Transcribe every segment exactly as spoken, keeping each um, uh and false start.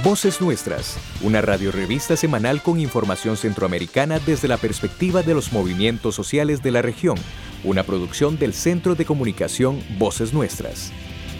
Voces Nuestras, una radiorrevista semanal con información centroamericana desde la perspectiva de los movimientos sociales de la región, una producción del Centro de Comunicación Voces Nuestras.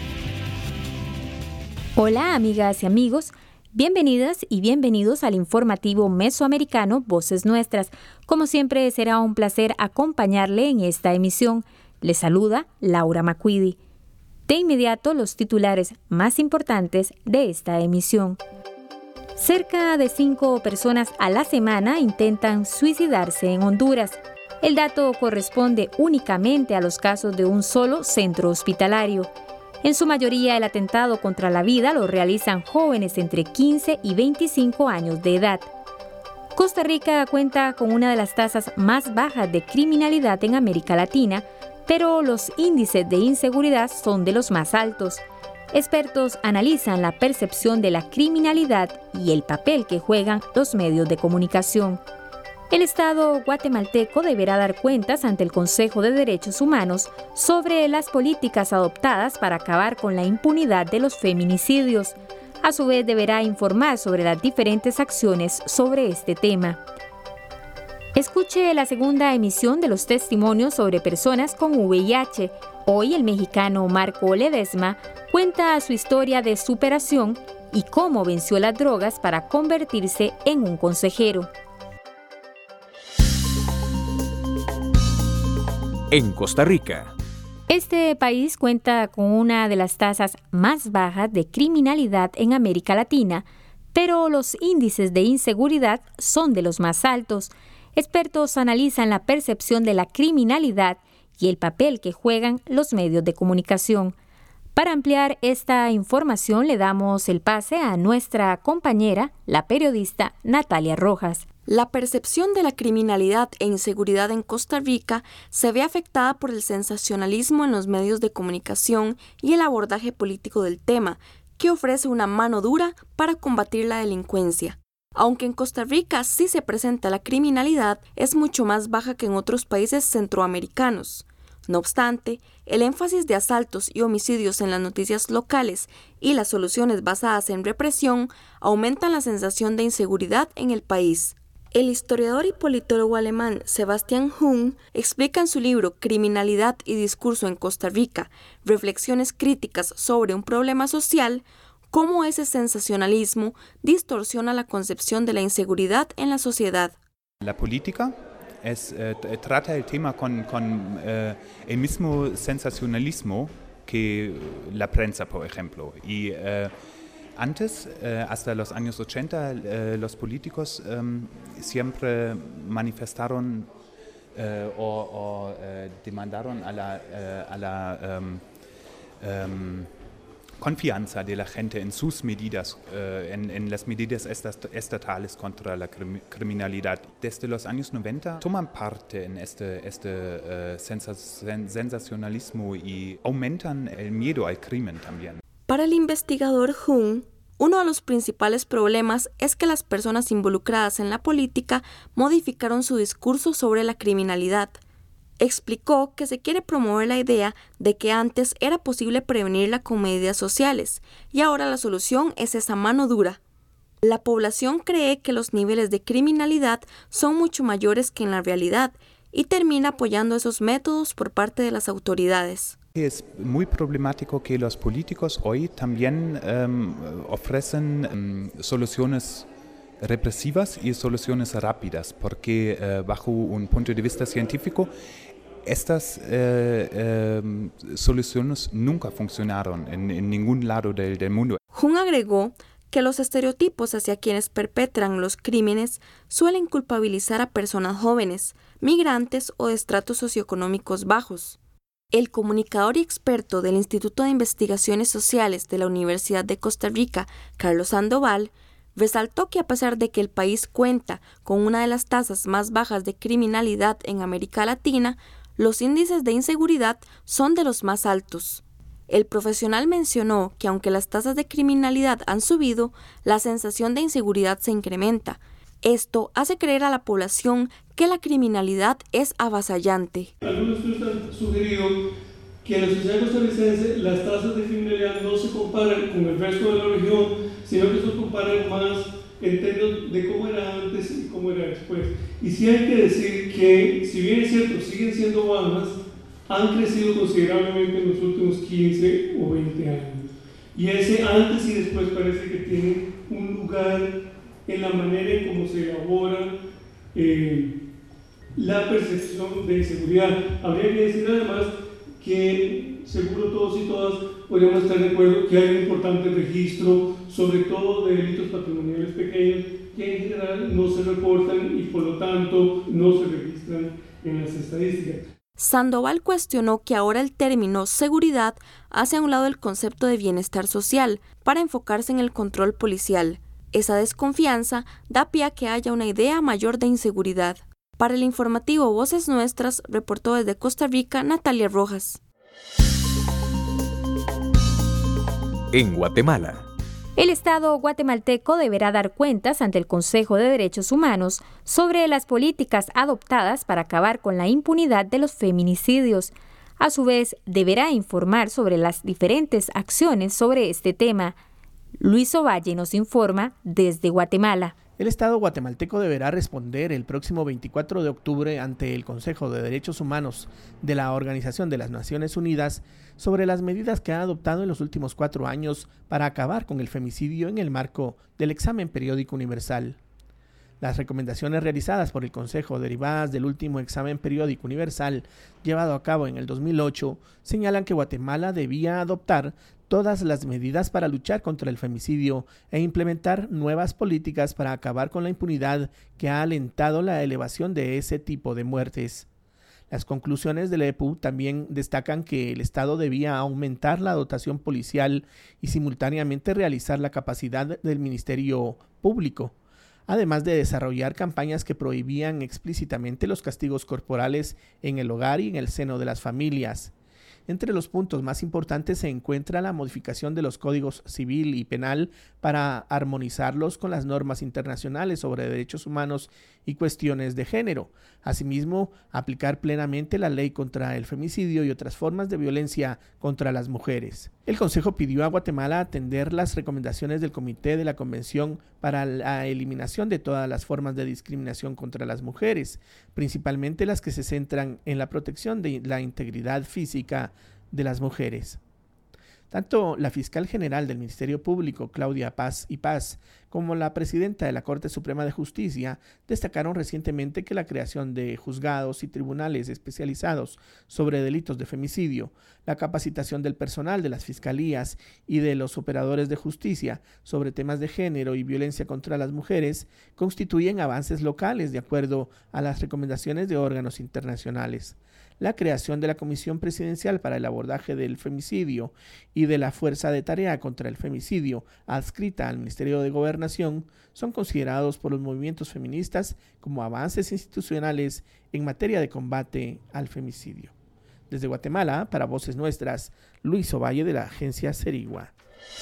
Hola amigas y amigos, bienvenidas y bienvenidos al informativo mesoamericano Voces Nuestras. Como siempre será un placer acompañarle en esta emisión. Les saluda Laura Macquidi. De inmediato, los titulares más importantes de esta emisión. Cerca de cinco personas a la semana intentan suicidarse en Honduras. El dato corresponde únicamente a los casos de un solo centro hospitalario. En su mayoría, el atentado contra la vida lo realizan jóvenes entre quince y veinticinco años de edad. Costa Rica cuenta con una de las tasas más bajas de criminalidad en América Latina, pero los índices de inseguridad son de los más altos. Expertos analizan la percepción de la criminalidad y el papel que juegan los medios de comunicación. El Estado guatemalteco deberá dar cuentas ante el Consejo de Derechos Humanos sobre las políticas adoptadas para acabar con la impunidad de los feminicidios. A su vez, deberá informar sobre las diferentes acciones sobre este tema. Escuche la segunda emisión de los testimonios sobre personas con V I H. Hoy el mexicano Marco Ledesma cuenta su historia de superación y cómo venció las drogas para convertirse en un consejero. En Costa Rica. Este país cuenta con una de las tasas más bajas de criminalidad en América Latina, pero los índices de inseguridad son de los más altos. Expertos analizan la percepción de la criminalidad y el papel que juegan los medios de comunicación. Para ampliar esta información le damos el pase a nuestra compañera, la periodista Natalia Rojas. La percepción de la criminalidad e inseguridad en Costa Rica se ve afectada por el sensacionalismo en los medios de comunicación y el abordaje político del tema, que ofrece una mano dura para combatir la delincuencia. Aunque en Costa Rica sí se presenta la criminalidad, es mucho más baja que en otros países centroamericanos. No obstante, el énfasis de asaltos y homicidios en las noticias locales y las soluciones basadas en represión aumentan la sensación de inseguridad en el país. El historiador y politólogo alemán Sebastian Jung explica en su libro Criminalidad y discurso en Costa Rica, reflexiones críticas sobre un problema social, cómo ese sensacionalismo distorsiona la concepción de la inseguridad en la sociedad. La política es, eh, trata el tema con, con eh, el mismo sensacionalismo que la prensa, por ejemplo. Y eh, antes, eh, hasta los años ochenta, eh, los políticos eh, siempre manifestaron eh, o, o eh, demandaron a la, eh, a la um, um, confianza de la gente en sus medidas, eh, en, en las medidas estatales contra la crim- criminalidad. Desde los años noventa toman parte en este, este eh, sens- sensacionalismo y aumentan el miedo al crimen también. Para el investigador Jung, uno de los principales problemas es que las personas involucradas en la política modificaron su discurso sobre la criminalidad. Explicó que se quiere promover la idea de que antes era posible prevenirla con medidas sociales y ahora la solución es esa mano dura. La población cree que los niveles de criminalidad son mucho mayores que en la realidad y termina apoyando esos métodos por parte de las autoridades. Es muy problemático que los políticos hoy también um, ofrecen um, soluciones represivas y soluciones rápidas, porque uh, bajo un punto de vista científico, estas eh, eh, soluciones nunca funcionaron en, en ningún lado del, del mundo. Jung agregó que los estereotipos hacia quienes perpetran los crímenes suelen culpabilizar a personas jóvenes, migrantes o de estratos socioeconómicos bajos. El comunicador y experto del Instituto de Investigaciones Sociales de la Universidad de Costa Rica, Carlos Sandoval, resaltó que a pesar de que el país cuenta con una de las tasas más bajas de criminalidad en América Latina, los índices de inseguridad son de los más altos. El profesional mencionó que aunque las tasas de criminalidad han subido, la sensación de inseguridad se incrementa. Esto hace creer a la población que la criminalidad es avasallante. Algunos estudios han sugerido que en la sociedad costarricense las tasas de criminalidad no se comparan con el resto de la región, sino que eso compara más en términos de cómo era antes y cómo era después. Y sí hay que decir que, si bien es cierto, siguen siendo bajas, han crecido considerablemente en los últimos quince o veinte años. Y ese antes y después parece que tiene un lugar en la manera en cómo se elabora eh, la percepción de inseguridad. Habría que decir además que seguro todos y todas podríamos estar de acuerdo que hay un importante registro, sobre todo de delitos patrimoniales pequeños, que en general no se reportan y por lo tanto no se registran en las estadísticas. Sandoval cuestionó que ahora el término seguridad hace a un lado el concepto de bienestar social para enfocarse en el control policial. Esa desconfianza da pie a que haya una idea mayor de inseguridad. Para el informativo Voces Nuestras, reportó desde Costa Rica Natalia Rojas. En Guatemala. El Estado guatemalteco deberá dar cuentas ante el Consejo de Derechos Humanos sobre las políticas adoptadas para acabar con la impunidad de los feminicidios. A su vez, deberá informar sobre las diferentes acciones sobre este tema. Luis Ovalle nos informa desde Guatemala. El Estado guatemalteco deberá responder el próximo veinticuatro de octubre ante el Consejo de Derechos Humanos de la Organización de las Naciones Unidas sobre las medidas que ha adoptado en los últimos cuatro años para acabar con el femicidio en el marco del examen periódico universal. Las recomendaciones realizadas por el Consejo derivadas del último examen periódico universal llevado a cabo en el dos mil ocho señalan que Guatemala debía adoptar todas las medidas para luchar contra el femicidio e implementar nuevas políticas para acabar con la impunidad que ha alentado la elevación de ese tipo de muertes. Las conclusiones del E P U también destacan que el Estado debía aumentar la dotación policial y simultáneamente realizar la capacidad del Ministerio Público, además de desarrollar campañas que prohibían explícitamente los castigos corporales en el hogar y en el seno de las familias. Entre los puntos más importantes se encuentra la modificación de los códigos civil y penal para armonizarlos con las normas internacionales sobre derechos humanos y cuestiones de género. Asimismo, aplicar plenamente la ley contra el femicidio y otras formas de violencia contra las mujeres. El Consejo pidió a Guatemala atender las recomendaciones del Comité de la Convención para la eliminación de todas las formas de discriminación contra las mujeres, principalmente las que se centran en la protección de la integridad física de las mujeres. Tanto la fiscal general del Ministerio Público, Claudia Paz y Paz, como la presidenta de la Corte Suprema de Justicia destacaron recientemente que la creación de juzgados y tribunales especializados sobre delitos de femicidio, la capacitación del personal de las fiscalías y de los operadores de justicia sobre temas de género y violencia contra las mujeres constituyen avances locales de acuerdo a las recomendaciones de órganos internacionales. La creación de la Comisión Presidencial para el Abordaje del Femicidio y de la Fuerza de Tarea contra el Femicidio, adscrita al Ministerio de Gobernación, son considerados por los movimientos feministas como avances institucionales en materia de combate al femicidio. Desde Guatemala, para Voces Nuestras, Luis Ovalle de la agencia Cerigua.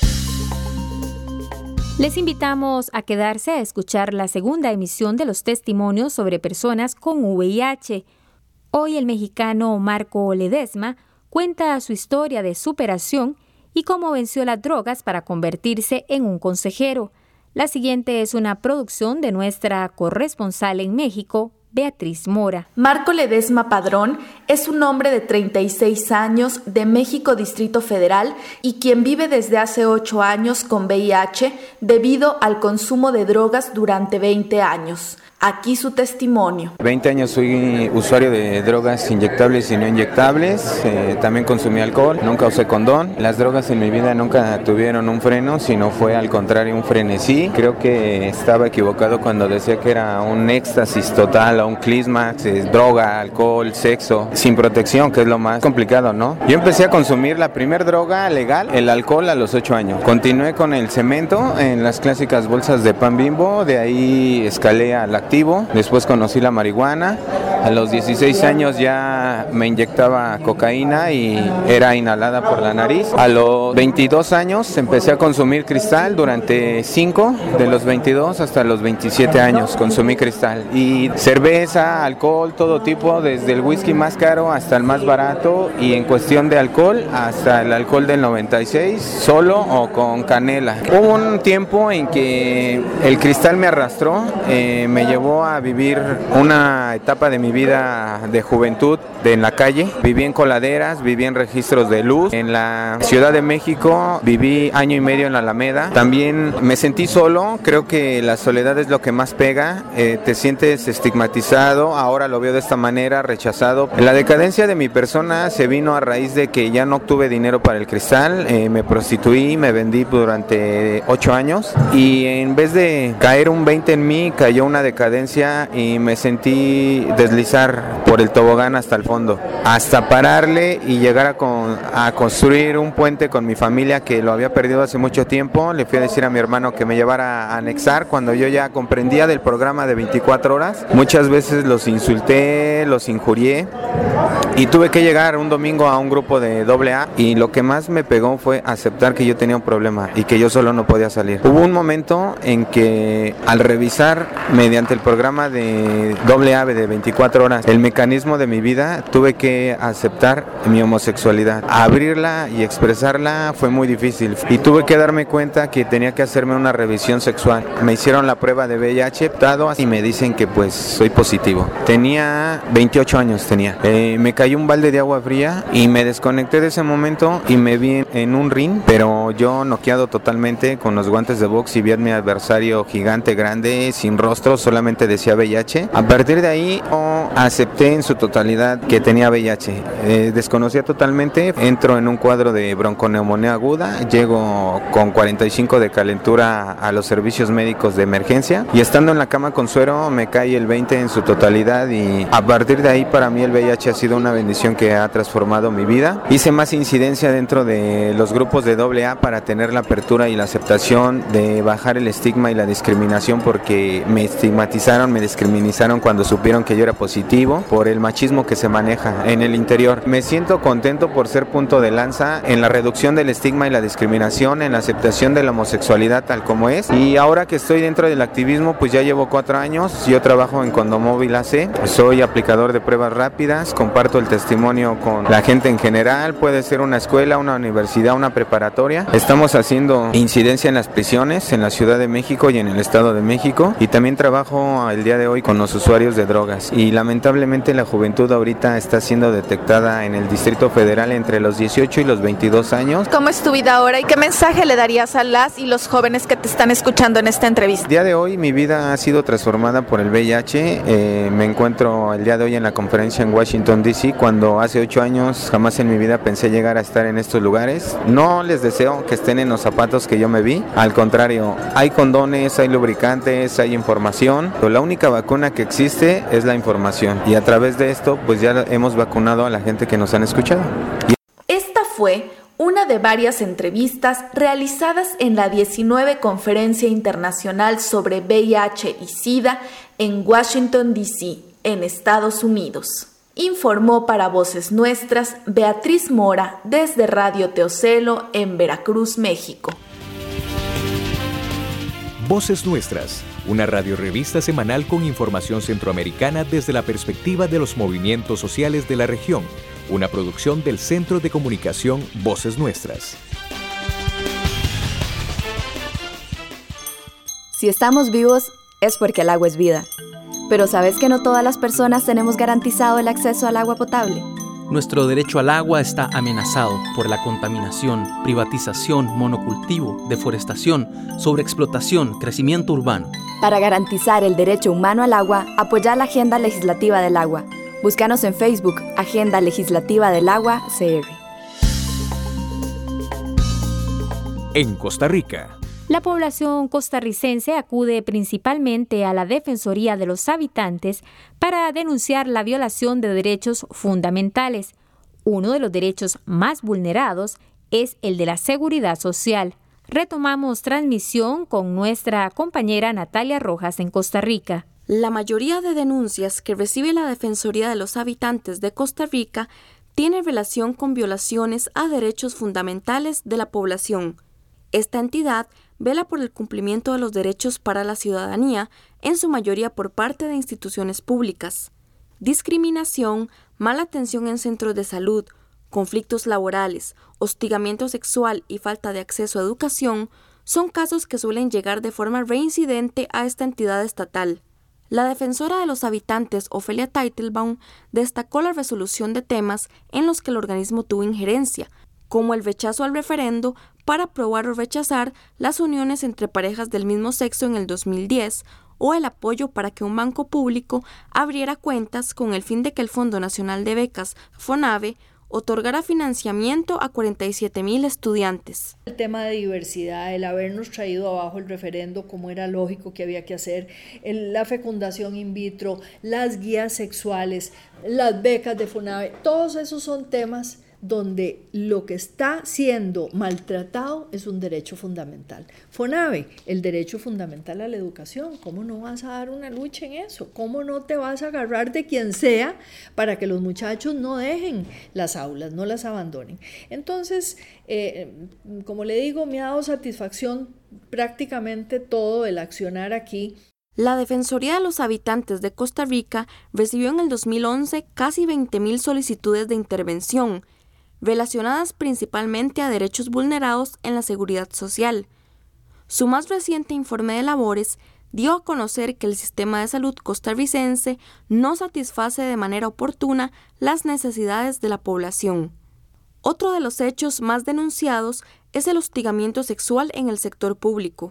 Les invitamos a quedarse a escuchar la segunda emisión de los testimonios sobre personas con V I H. Hoy el mexicano Marco Ledesma cuenta su historia de superación y cómo venció las drogas para convertirse en un consejero. La siguiente es una producción de nuestra corresponsal en México, Beatriz Mora. Marco Ledesma Padrón es un hombre de treinta y seis años de México Distrito Federal y quien vive desde hace ocho años con V I H debido al consumo de drogas durante veinte años. Aquí su testimonio. veinte años soy usuario de drogas inyectables y no inyectables, eh, también consumí alcohol, nunca usé condón. Las drogas en mi vida nunca tuvieron un freno, sino fue al contrario un frenesí. Creo que estaba equivocado cuando decía que era un éxtasis total o un clímax, eh, droga, alcohol, sexo, sin protección, que es lo más complicado, ¿no? Yo empecé a consumir la primer droga legal, el alcohol, a los ocho años. Continué con el cemento en las clásicas bolsas de pan Bimbo, de ahí escalé a la activo, después conocí la marihuana, A los dieciséis años ya me inyectaba cocaína y era inhalada por la nariz. A los veintidós años empecé a consumir cristal durante cinco, de los veintidós hasta los veintisiete años consumí cristal. Y cerveza, alcohol, todo tipo, desde el whisky más caro hasta el más barato, y en cuestión de alcohol hasta el alcohol del noventa y seis, solo o con canela. Hubo un tiempo en que el cristal me arrastró, eh, me llevó a vivir una etapa de mi vida de juventud de en la calle. Viví en coladeras, viví en registros de luz. En la Ciudad de México viví año y medio en la Alameda. También me sentí solo, creo que la soledad es lo que más pega, eh, te sientes estigmatizado, ahora lo veo de esta manera, rechazado. La decadencia de mi persona se vino a raíz de que ya no obtuve dinero para el cristal, eh, me prostituí, me vendí durante ocho años y en vez de caer un veinte en mí, cayó una decadencia y me sentí deslizar por el tobogán hasta el fondo, hasta pararle y llegar a, con, a construir un puente con mi familia que lo había perdido hace mucho tiempo. Le fui a decir a mi hermano que me llevara a anexar cuando yo ya comprendía del programa de veinticuatro horas. Muchas veces los insulté, los injurié y tuve que llegar un domingo a un grupo de doble A y lo que más me pegó fue aceptar que yo tenía un problema y que yo solo no podía salir. Hubo un momento en que al revisar mediante el programa de doble A de veinticuatro horas el mecanismo de mi vida, tuve que aceptar mi homosexualidad. Abrirla y expresarla fue muy difícil y tuve que darme cuenta que tenía que hacerme una revisión sexual. Me hicieron la prueba de V I H y me dicen que pues soy positivo. Tenía veintiocho años, tenía. Eh, me cayó un balde de agua fría y me desconecté de ese momento y me vi en un ring, pero yo noqueado totalmente con los guantes de box y vi a mi adversario gigante, grande, sin rostro, solamente decía V I H. A partir de ahí oh, acepté en su totalidad que tenía V I H. Eh, desconocía totalmente, entro en un cuadro de bronconeumonía aguda, llego con cuarenta y cinco de calentura a los servicios médicos de emergencia y estando en la cama con suero me cae el veinte en su totalidad y a partir de ahí para mí el V I H ha sido una bendición que ha transformado mi vida. Hice más incidencia dentro de los grupos de doble A para tener la apertura y la aceptación de bajar el estigma y la discriminación porque me estigmatizaron, me discriminaron cuando supieron que yo era positivo por el machismo que se maneja en el interior. Me siento contento por ser punto de lanza en la reducción del estigma y la discriminación, en la aceptación de la homosexualidad tal como es y ahora que estoy dentro del activismo pues ya llevo cuatro años, yo trabajo en Condomóvil A C, soy aplicador de pruebas rápidas, comparto el testimonio con la gente en general, puede ser una escuela, una universidad, una preparatoria. Estamos haciendo incidencia en las prisiones en la Ciudad de México y en el Estado de México y también trabajo el día de hoy con los usuarios de drogas y lamentablemente la juventud ahorita está siendo detectada en el Distrito Federal entre los dieciocho y los veintidós años. ¿Cómo es tu vida ahora y qué mensaje le darías a las y los jóvenes que te están escuchando en esta entrevista? El día de hoy mi vida ha sido transformada por el V I H. Eh, me encuentro el día de hoy en la conferencia en Washington D C cuando hace ocho años jamás en mi vida pensé llegar a estar en estos lugares. No les deseo que estén en los zapatos que yo me vi, al contrario, hay condones, hay lubricantes, hay información, pero la única vacuna que existe es la información y a través de esto pues ya hemos vacunado a la gente que nos han escuchado. Esta fue una de varias entrevistas realizadas en la diecinueve Conferencia Internacional sobre V I H y SIDA en Washington, D C, en Estados Unidos. Informó para Voces Nuestras Beatriz Mora desde Radio Teocelo en Veracruz, México. Voces Nuestras, una radiorevista semanal con información centroamericana desde la perspectiva de los movimientos sociales de la región, una producción del Centro de Comunicación Voces Nuestras. Si estamos vivos, es porque el agua es vida. Pero ¿sabes que no todas las personas tenemos garantizado el acceso al agua potable? Nuestro derecho al agua está amenazado por la contaminación, privatización, monocultivo, deforestación, sobreexplotación, crecimiento urbano. Para garantizar el derecho humano al agua, apoya la Agenda Legislativa del Agua. Búscanos en Facebook, Agenda Legislativa del Agua, C R. En Costa Rica. La población costarricense acude principalmente a la Defensoría de los Habitantes para denunciar la violación de derechos fundamentales. Uno de los derechos más vulnerados es el de la seguridad social. Retomamos transmisión con nuestra compañera Natalia Rojas en Costa Rica. La mayoría de denuncias que recibe la Defensoría de los Habitantes de Costa Rica tiene relación con violaciones a derechos fundamentales de la población. Esta entidad vela por el cumplimiento de los derechos para la ciudadanía, en su mayoría por parte de instituciones públicas. Discriminación, mala atención en centros de salud, conflictos laborales, hostigamiento sexual y falta de acceso a educación son casos que suelen llegar de forma reincidente a esta entidad estatal. La defensora de los habitantes, Ofelia Teitelbaum, destacó la resolución de temas en los que el organismo tuvo injerencia, como el rechazo al referendo para aprobar o rechazar las uniones entre parejas del mismo sexo en el dos mil diez, o el apoyo para que un banco público abriera cuentas con el fin de que el Fondo Nacional de Becas, FONABE, otorgará financiamiento a cuarenta y siete mil estudiantes. El tema de diversidad, el habernos traído abajo el referendo como era lógico que había que hacer, el, la fecundación in vitro, las guías sexuales, las becas de FONABE, todos esos son temas donde lo que está siendo maltratado es un derecho fundamental. FONABE, el derecho fundamental a la educación, ¿cómo no vas a dar una lucha en eso? ¿Cómo no te vas a agarrar de quien sea para que los muchachos no dejen las aulas, no las abandonen? Entonces, eh, como le digo, me ha dado satisfacción prácticamente todo el accionar aquí. La Defensoría de los Habitantes de Costa Rica recibió en el dos mil once casi veinte mil solicitudes de intervención, relacionadas principalmente a derechos vulnerados en la seguridad social. Su más reciente informe de labores dio a conocer que el sistema de salud costarricense no satisface de manera oportuna las necesidades de la población. Otro de los hechos más denunciados es el hostigamiento sexual en el sector público.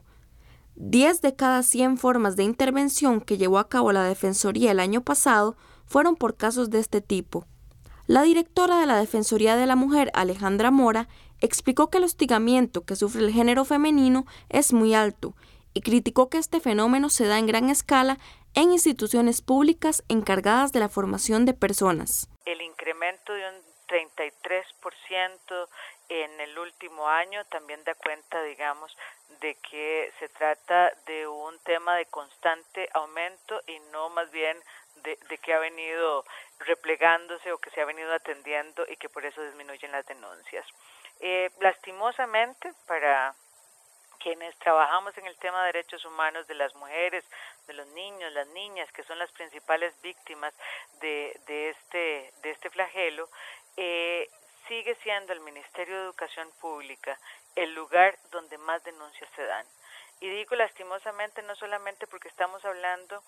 diez de cada cien formas de intervención que llevó a cabo la Defensoría el año pasado fueron por casos de este tipo. La directora de la Defensoría de la Mujer, Alejandra Mora, explicó que el hostigamiento que sufre el género femenino es muy alto y criticó que este fenómeno se da en gran escala en instituciones públicas encargadas de la formación de personas. El incremento de un treinta y tres por ciento en el último año también da cuenta, digamos, de que se trata de un tema de constante aumento y no más bien de, de que ha venido replegándose o que se ha venido atendiendo y que por eso disminuyen las denuncias. Eh, lastimosamente, para quienes trabajamos en el tema de derechos humanos de las mujeres, de los niños, las niñas, que son las principales víctimas de, de, este, de este flagelo, eh, sigue siendo el Ministerio de Educación Pública el lugar donde más denuncias se dan. Y digo lastimosamente no solamente porque estamos hablando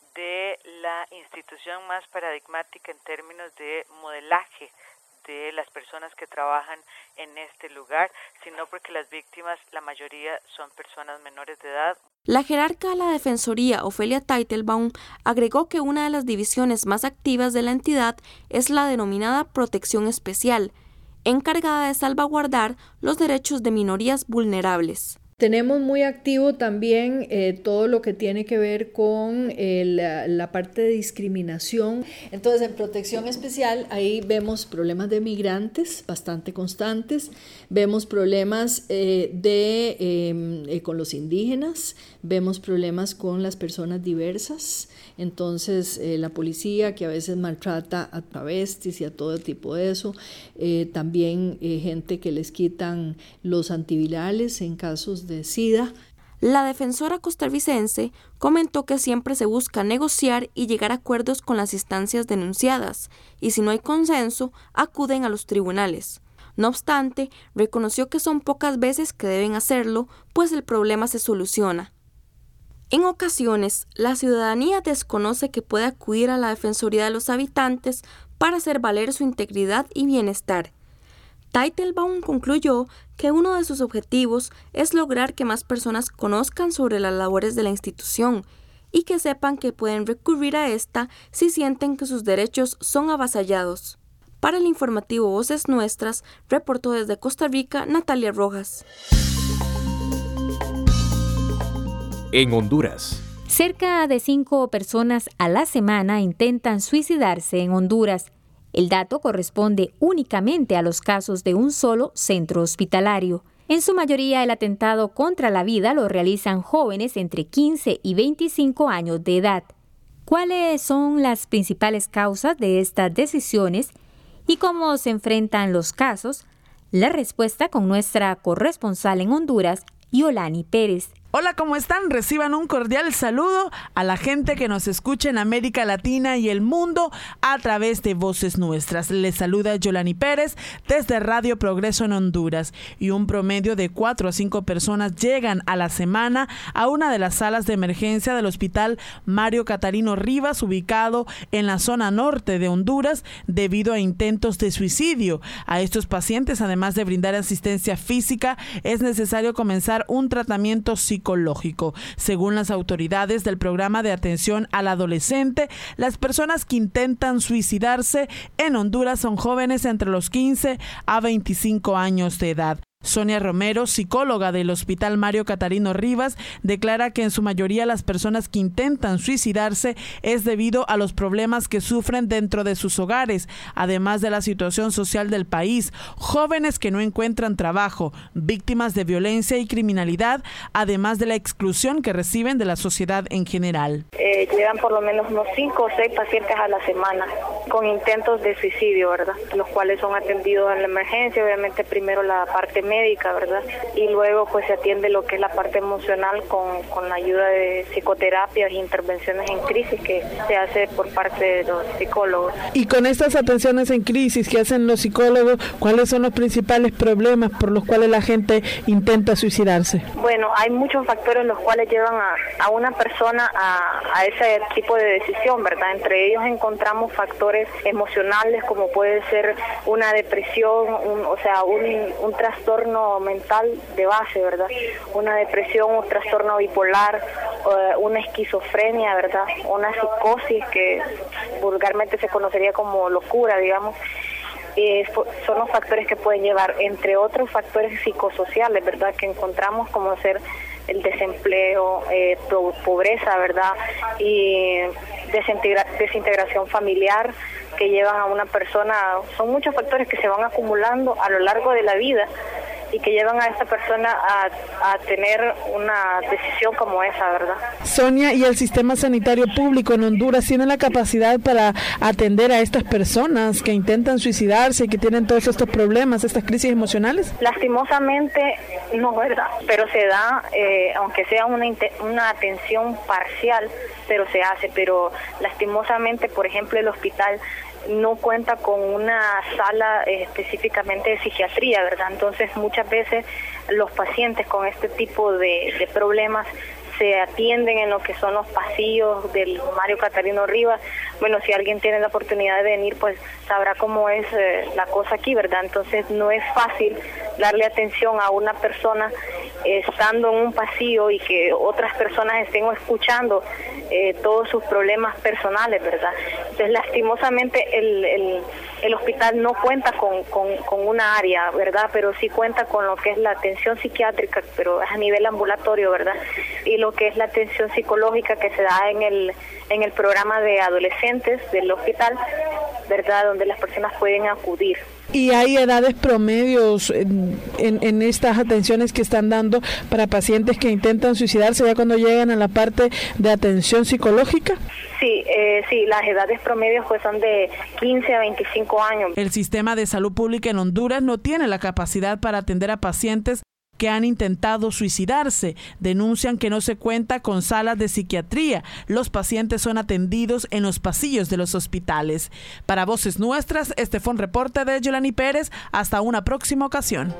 de la institución más paradigmática en términos de modelaje de las personas que trabajan en este lugar, sino porque las víctimas, la mayoría, son personas menores de edad. La jerarca de la Defensoría, Ofelia Teitelbaum, agregó que una de las divisiones más activas de la entidad es la denominada Protección Especial, encargada de salvaguardar los derechos de minorías vulnerables. Tenemos muy activo también eh, todo lo que tiene que ver con eh, la, la parte de discriminación. Entonces, en protección especial, ahí vemos problemas de migrantes bastante constantes, vemos problemas eh, de, eh, eh, con los indígenas, vemos problemas con las personas diversas. Entonces, eh, la policía que a veces maltrata a travestis y a todo tipo de eso. Eh, también eh, gente que les quitan los antivirales en casos de SIDA. La defensora costarricense comentó que siempre se busca negociar y llegar a acuerdos con las instancias denunciadas, y si no hay consenso, acuden a los tribunales. No obstante, reconoció que son pocas veces que deben hacerlo, pues el problema se soluciona. En ocasiones, la ciudadanía desconoce que puede acudir a la Defensoría de los Habitantes para hacer valer su integridad y bienestar. Teitelbaum concluyó que uno de sus objetivos es lograr que más personas conozcan sobre las labores de la institución y que sepan que pueden recurrir a esta si sienten que sus derechos son avasallados. Para el informativo Voces Nuestras, reportó desde Costa Rica Natalia Rojas. En Honduras. Cerca de cinco personas a la semana intentan suicidarse en Honduras. El dato corresponde únicamente a los casos de un solo centro hospitalario. En su mayoría, el atentado contra la vida lo realizan jóvenes entre quince y veinticinco años de edad. ¿Cuáles son las principales causas de estas decisiones y cómo se enfrentan los casos? La respuesta con nuestra corresponsal en Honduras, Yolani Pérez. Hola, ¿cómo están? Reciban un cordial saludo a la gente que nos escucha en América Latina y el mundo a través de Voces Nuestras. Les saluda Yolani Pérez desde Radio Progreso en Honduras. Y un promedio de cuatro a cinco personas llegan a la semana a una de las salas de emergencia del Hospital Mario Catarino Rivas, ubicado en la zona norte de Honduras, debido a intentos de suicidio. A estos pacientes, además de brindar asistencia física, es necesario comenzar un tratamiento psicológico. psicológico. Según las autoridades del programa de atención al adolescente, las personas que intentan suicidarse en Honduras son jóvenes entre los quince a veinticinco años de edad. Sonia Romero, psicóloga del Hospital Mario Catarino Rivas, declara que en su mayoría las personas que intentan suicidarse es debido a los problemas que sufren dentro de sus hogares, además de la situación social del país, jóvenes que no encuentran trabajo, víctimas de violencia y criminalidad, además de la exclusión que reciben de la sociedad en general. Eh, llegan por lo menos unos cinco o seis pacientes a la semana con intentos de suicidio, ¿verdad? Los cuales son atendidos en la emergencia, obviamente primero la parte médica, ¿verdad? Y luego pues se atiende lo que es la parte emocional con, con la ayuda de psicoterapias e intervenciones en crisis que se hace por parte de los psicólogos. Y con estas atenciones en crisis que hacen los psicólogos, ¿cuáles son los principales problemas por los cuales la gente intenta suicidarse? Bueno, hay muchos factores los cuales llevan a, a una persona a, a ese tipo de decisión, ¿verdad? Entre ellos encontramos factores emocionales como puede ser una depresión, un, o sea, un, un trastorno mental de base, ¿verdad? Una depresión, un trastorno bipolar, uh, una esquizofrenia, ¿verdad? Una psicosis que vulgarmente se conocería como locura, digamos. Eh, son los factores que pueden llevar, entre otros factores psicosociales, ¿verdad? Que encontramos como ser el desempleo, eh, pobreza, ¿verdad? Y desintegra- desintegración familiar que llevan a una persona. Son muchos factores que se van acumulando a lo largo de la vida y que llevan a esta persona a, a tener una decisión como esa, ¿verdad? Sonia, ¿y el sistema sanitario público en Honduras tiene la capacidad para atender a estas personas que intentan suicidarse y que tienen todos estos problemas, estas crisis emocionales? Lastimosamente no, ¿verdad? Pero se da, eh, aunque sea una, una atención parcial, pero se hace, pero lastimosamente, por ejemplo, el hospital no cuenta con una sala eh, específicamente de psiquiatría, ¿verdad? Entonces muchas veces los pacientes con este tipo de, de problemas se atienden en lo que son los pasillos del Mario Catarino Rivas. Bueno, si alguien tiene la oportunidad de venir, pues sabrá cómo es eh, la cosa aquí, ¿verdad? Entonces no es fácil darle atención a una persona eh, estando en un pasillo y que otras personas estén escuchando eh, todos sus problemas personales, ¿verdad? Entonces lastimosamente el, el, el hospital no cuenta con, con, con una área, ¿verdad? Pero sí cuenta con lo que es la atención psiquiátrica, pero es a nivel ambulatorio, ¿verdad? Y lo que es la atención psicológica que se da en el en el programa de adolescentes del hospital, ¿verdad? Donde las personas pueden acudir. ¿Y hay edades promedios en, en, en estas atenciones que están dando para pacientes que intentan suicidarse ya cuando llegan a la parte de atención psicológica? Sí, eh, sí, las edades promedios pues son de quince a veinticinco años. El sistema de salud pública en Honduras no tiene la capacidad para atender a pacientes que han intentado suicidarse. Denuncian que no se cuenta con salas de psiquiatría. Los pacientes son atendidos en los pasillos de los hospitales. Para Voces Nuestras, este fue un reporte de Yolani Pérez. Hasta una próxima ocasión.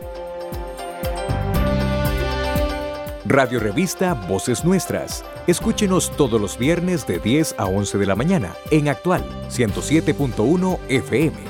Radio Revista Voces Nuestras. Escúchenos todos los viernes de diez a once de la mañana en Actual ciento siete punto uno F M.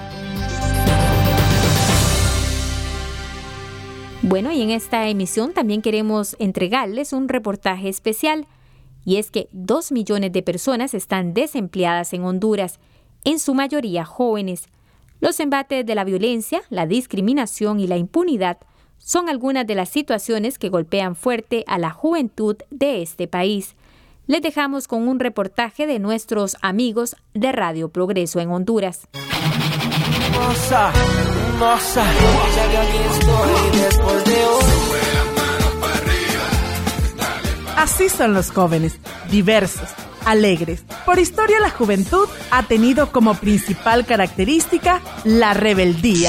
Bueno, y en esta emisión también queremos entregarles un reportaje especial, y es que dos millones de personas están desempleadas en Honduras, en su mayoría jóvenes. Los embates de la violencia, la discriminación y la impunidad son algunas de las situaciones que golpean fuerte a la juventud de este país. Les dejamos con un reportaje de nuestros amigos de Radio Progreso en Honduras. Hermosa, hermosa, ya que aquí estoy después de hoy. Así son los jóvenes, diversos, alegres. Por historia, la juventud ha tenido como principal característica la rebeldía.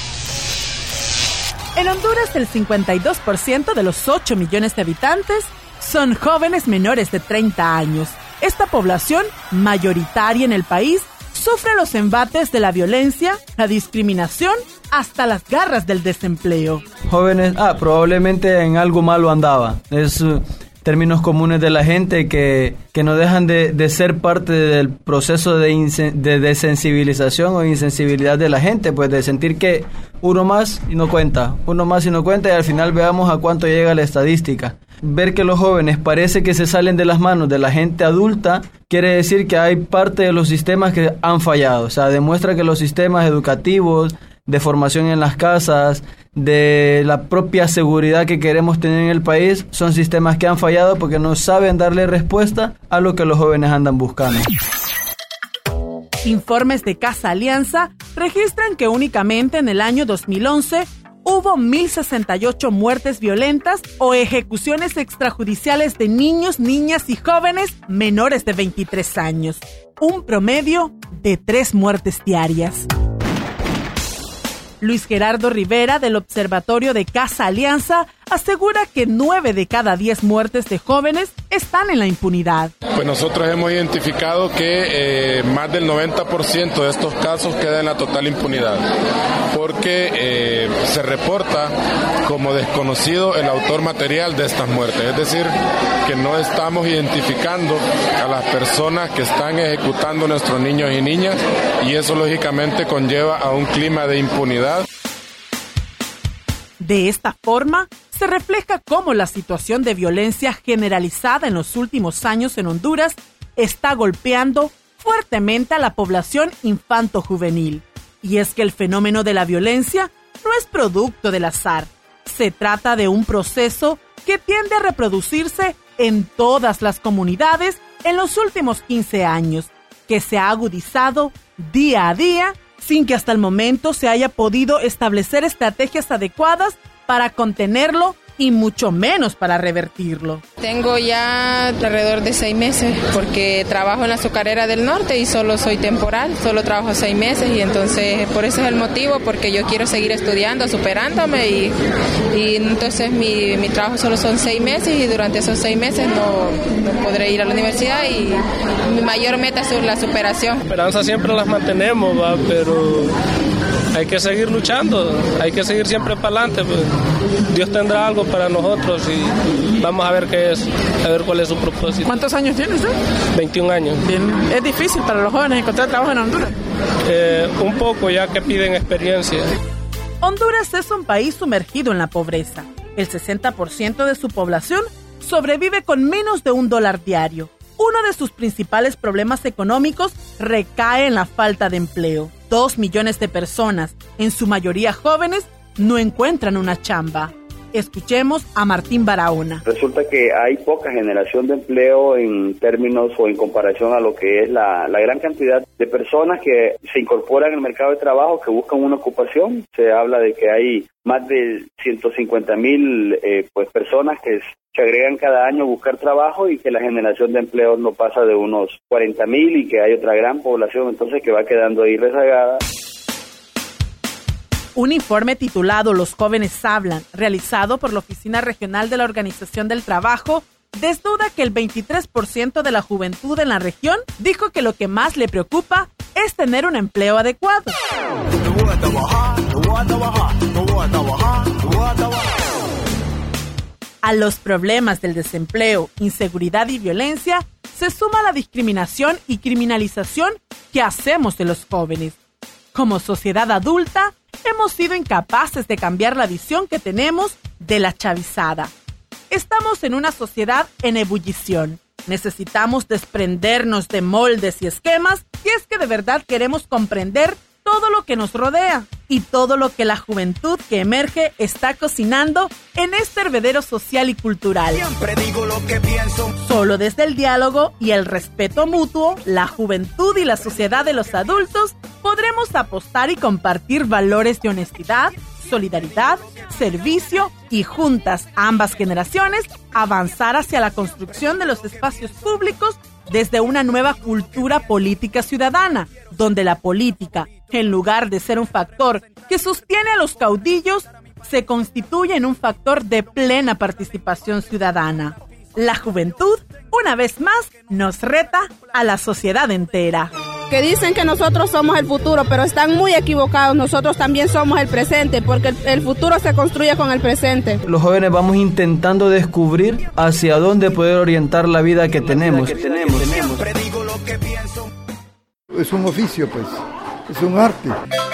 En Honduras, el cincuenta y dos por ciento de los ocho millones de habitantes son jóvenes menores de treinta años. Esta población, mayoritaria en el país, sufre los embates de la violencia, la discriminación, hasta las garras del desempleo. Jóvenes, ah, probablemente en algo malo andaba. Es uh, términos comunes de la gente que, que no dejan de, de ser parte del proceso de, insen- de desensibilización o insensibilidad de la gente, pues de sentir que uno más y no cuenta, uno más y no cuenta, y al final veamos a cuánto llega la estadística. Ver que los jóvenes parece que se salen de las manos de la gente adulta quiere decir que hay parte de los sistemas que han fallado. O sea, demuestra que los sistemas educativos, de formación en las casas, de la propia seguridad que queremos tener en el país, son sistemas que han fallado porque no saben darle respuesta a lo que los jóvenes andan buscando. Informes de Casa Alianza registran que únicamente en el año dos mil once hubo mil sesenta y ocho muertes violentas o ejecuciones extrajudiciales de niños, niñas y jóvenes menores de veintitrés años, un promedio de tres muertes diarias. Luis Gerardo Rivera, del Observatorio de Casa Alianza, asegura que nueve de cada diez muertes de jóvenes están en la impunidad. Pues nosotros hemos identificado que eh, más del noventa por ciento de estos casos queda en la total impunidad, porque eh, se reporta como desconocido el autor material de estas muertes, es decir, que no estamos identificando a las personas que están ejecutando a nuestros niños y niñas, y eso lógicamente conlleva a un clima de impunidad. De esta forma, se refleja cómo la situación de violencia generalizada en los últimos años en Honduras está golpeando fuertemente a la población infanto-juvenil. Y es que el fenómeno de la violencia no es producto del azar. Se trata de un proceso que tiende a reproducirse en todas las comunidades en los últimos quince años, que se ha agudizado día a día sin que hasta el momento se haya podido establecer estrategias adecuadas para contenerlo y mucho menos para revertirlo. Tengo ya alrededor de seis meses porque trabajo en la azucarera del norte y solo soy temporal, solo trabajo seis meses y entonces por eso es el motivo, porque yo quiero seguir estudiando, superándome y, y entonces mi, mi trabajo solo son seis meses y durante esos seis meses no, no podré ir a la universidad y mi mayor meta es la superación. Esperanza siempre las mantenemos, ¿va? Pero hay que seguir luchando, hay que seguir siempre para adelante, pues. Dios tendrá algo para nosotros y vamos a ver qué es, a ver cuál es su propósito. ¿Cuántos años tienes usted? veintiún años. Bien. ¿Es difícil para los jóvenes encontrar trabajo en Honduras? Eh, un poco, ya que piden experiencia. Honduras es un país sumergido en la pobreza. El sesenta por ciento de su población sobrevive con menos de un dólar diario. Uno de sus principales problemas económicos recae en la falta de empleo. Dos millones de personas, en su mayoría jóvenes, no encuentran una chamba. Escuchemos a Martín Barahona. Resulta que hay poca generación de empleo en términos o en comparación a lo que es la, la gran cantidad de personas que se incorporan al mercado de trabajo, que buscan una ocupación. Se habla de que hay más de ciento cincuenta mil eh, pues personas que se agregan cada año a buscar trabajo y que la generación de empleo no pasa de unos cuarenta mil y que hay otra gran población entonces que va quedando ahí rezagada. Un informe titulado Los jóvenes hablan, realizado por la Oficina Regional de la Organización del Trabajo, desnuda que el veintitrés por ciento de la juventud en la región dijo que lo que más le preocupa es tener un empleo adecuado. A los problemas del desempleo, inseguridad y violencia se suma la discriminación y criminalización que hacemos de los jóvenes. Como sociedad adulta, hemos sido incapaces de cambiar la visión que tenemos de la chavizada. Estamos en una sociedad en ebullición. Necesitamos desprendernos de moldes y esquemas si es que de verdad queremos comprender todo lo que nos rodea y todo lo que la juventud que emerge está cocinando en este hervedero social y cultural. Siempre digo lo que pienso. Solo desde el diálogo y el respeto mutuo, la juventud y la sociedad de los adultos podremos apostar y compartir valores de honestidad, solidaridad, servicio y juntas, ambas generaciones, avanzar hacia la construcción de los espacios públicos desde una nueva cultura política ciudadana, donde la política, en lugar de ser un factor que sostiene a los caudillos, se constituye en un factor de plena participación ciudadana. La juventud, una vez más, nos reta a la sociedad entera. Que dicen que nosotros somos el futuro, pero están muy equivocados. Nosotros también somos el presente, porque el, el futuro se construye con el presente. Los jóvenes vamos intentando descubrir hacia dónde poder orientar la vida que tenemos. Es un oficio, pues, es un arte.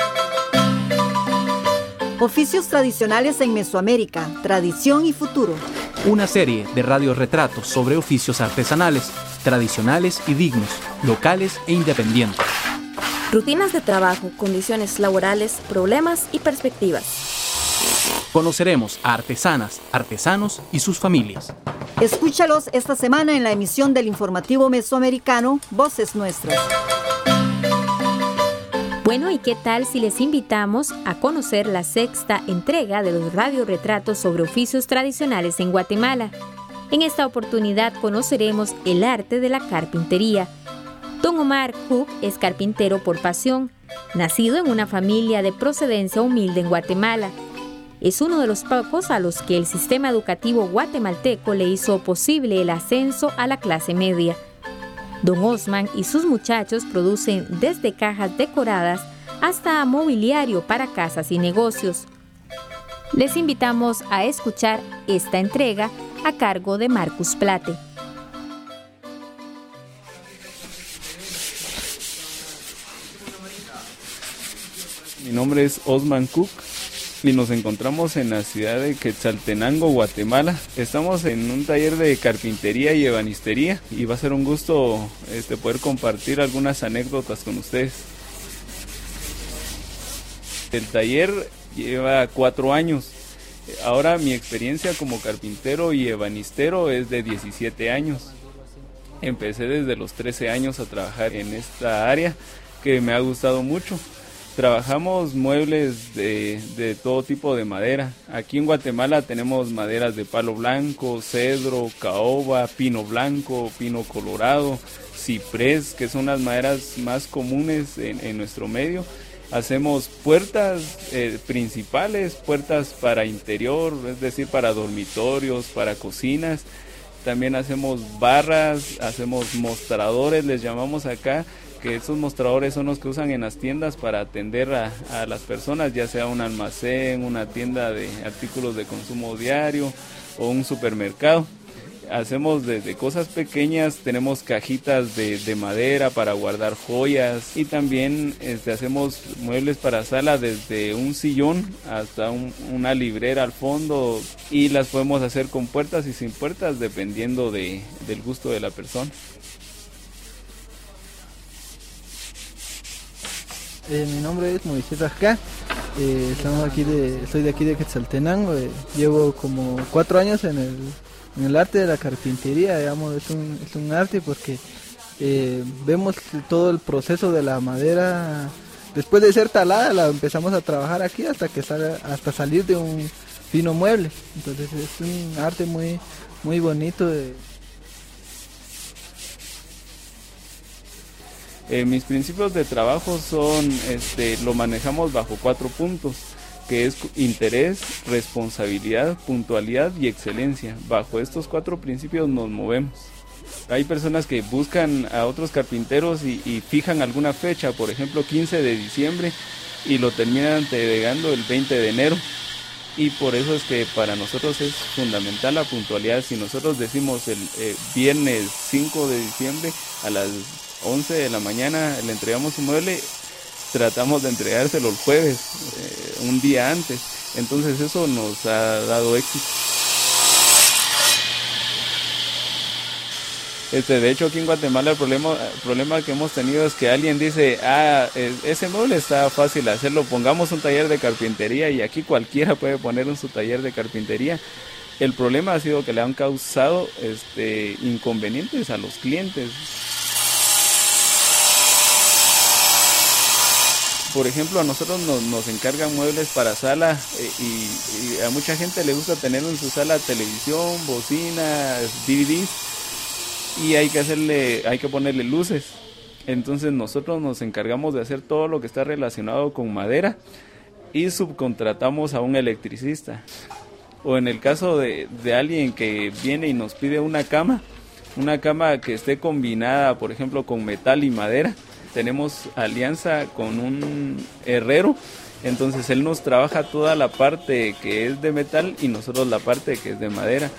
Oficios tradicionales en Mesoamérica, tradición y futuro. Una serie de radiorretratos sobre oficios artesanales, tradicionales y dignos, locales e independientes. Rutinas de trabajo, condiciones laborales, problemas y perspectivas. Conoceremos a artesanas, artesanos y sus familias. Escúchalos esta semana en la emisión del informativo mesoamericano Voces Nuestras. Bueno, ¿y qué tal si les invitamos a conocer la sexta entrega de los radiorretratos sobre oficios tradicionales en Guatemala? En esta oportunidad conoceremos el arte de la carpintería. Don Omar Cook es carpintero por pasión, nacido en una familia de procedencia humilde en Guatemala. Es uno de los pocos a los que el sistema educativo guatemalteco le hizo posible el ascenso a la clase media. Don Osman y sus muchachos producen desde cajas decoradas hasta mobiliario para casas y negocios. Les invitamos a escuchar esta entrega a cargo de Marcus Plate. Mi nombre es Osman Cook y nos encontramos en la ciudad de Quetzaltenango, Guatemala. Estamos en un taller de carpintería y ebanistería y va a ser un gusto este, poder compartir algunas anécdotas con ustedes. El taller lleva cuatro años. Ahora mi experiencia como carpintero y ebanistero es de diecisiete años. Empecé desde los trece años a trabajar en esta área que me ha gustado mucho. Trabajamos muebles de, de todo tipo de madera. Aquí en Guatemala tenemos maderas de palo blanco, cedro, caoba, pino blanco, pino colorado, ciprés, que son las maderas más comunes en, en nuestro medio. Hacemos puertas eh, principales, puertas para interior, es decir, para dormitorios, para cocinas. También hacemos barras, hacemos mostradores, les llamamos acá, que esos mostradores son los que usan en las tiendas para atender a, a las personas, ya sea un almacén, una tienda de artículos de consumo diario o un supermercado. Hacemos desde cosas pequeñas, tenemos cajitas de, de madera para guardar joyas y también este, hacemos muebles para sala desde un sillón hasta un, una librera al fondo y las podemos hacer con puertas y sin puertas dependiendo de, del gusto de la persona. Eh, mi nombre es Moisés Rasca, eh, estamos aquí de, soy de aquí de Quetzaltenango, eh, llevo como cuatro años en el, en el arte de la carpintería, digamos, es un, es un arte porque eh, vemos todo el proceso de la madera, después de ser talada la empezamos a trabajar aquí hasta que sale, hasta salir de un fino mueble, entonces es un arte muy, muy bonito de... Eh, mis principios de trabajo son, este, lo manejamos bajo cuatro puntos, que es interés, responsabilidad, puntualidad y excelencia. Bajo estos cuatro principios nos movemos. Hay personas que buscan a otros carpinteros y, y fijan alguna fecha, por ejemplo quince de diciembre, y lo terminan entregando el veinte de enero. Y por eso es que para nosotros es fundamental la puntualidad. Si nosotros decimos el eh, viernes cinco de diciembre a las once de la mañana le entregamos un mueble, tratamos de entregárselo el jueves, eh, un día antes. Entonces eso nos ha dado éxito. Este, de hecho aquí en Guatemala el problema, el problema que hemos tenido es que alguien dice, ah, ese mueble está fácil hacerlo, pongamos un taller de carpintería, y aquí cualquiera puede poner en su taller de carpintería. El problema ha sido que le han causado este, inconvenientes a los clientes. Por ejemplo, a nosotros nos, nos encargan muebles para sala eh, y, y a mucha gente le gusta tener en su sala televisión, bocinas, D V Ds, y hay que hacerle, hay que ponerle luces. Entonces nosotros nos encargamos de hacer todo lo que está relacionado con madera y subcontratamos a un electricista. O en el caso de, de alguien que viene y nos pide una cama, una cama que esté combinada, por ejemplo, con metal y madera, tenemos alianza con un herrero, entonces él nos trabaja toda la parte que es de metal y nosotros la parte que es de madera.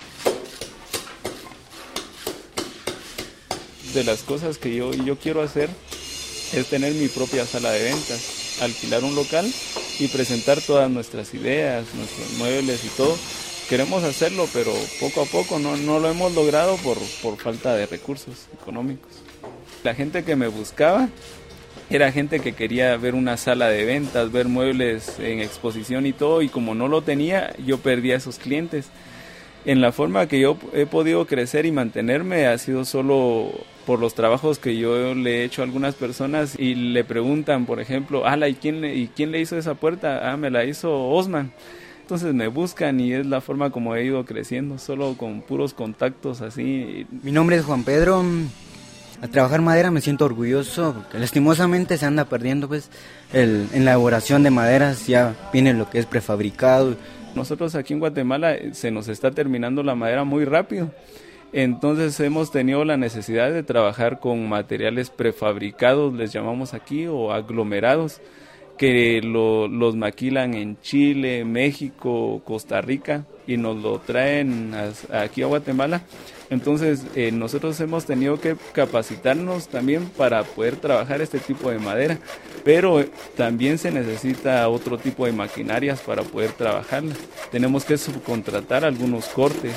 De las cosas que yo, yo quiero hacer es tener mi propia sala de ventas, alquilar un local y presentar todas nuestras ideas, nuestros muebles y todo. Queremos hacerlo, pero poco a poco no, no lo hemos logrado por, por falta de recursos económicos. La gente que me buscaba era gente que quería ver una sala de ventas, ver muebles en exposición y todo, y como no lo tenía, yo perdí a esos clientes. En la forma que yo he podido crecer y mantenerme ha sido solo por los trabajos que yo le he hecho a algunas personas y le preguntan, por ejemplo, ala, ¿y quién, ¿y quién le hizo esa puerta? Ah, me la hizo Osman. Entonces me buscan y es la forma como he ido creciendo, solo con puros contactos así. Mi nombre es Juan Pedro. Al trabajar madera me siento orgulloso porque lastimosamente se anda perdiendo pues el, en la elaboración de maderas, ya viene lo que es prefabricado. Nosotros aquí en Guatemala se nos está terminando la madera muy rápido, entonces hemos tenido la necesidad de trabajar con materiales prefabricados, les llamamos aquí, o aglomerados, que lo, los maquilan en Chile, México, Costa Rica y nos lo traen a, aquí a Guatemala. Entonces eh, nosotros hemos tenido que capacitarnos también para poder trabajar este tipo de madera, pero eh, también se necesita otro tipo de maquinarias para poder trabajarla. Tenemos que subcontratar algunos cortes.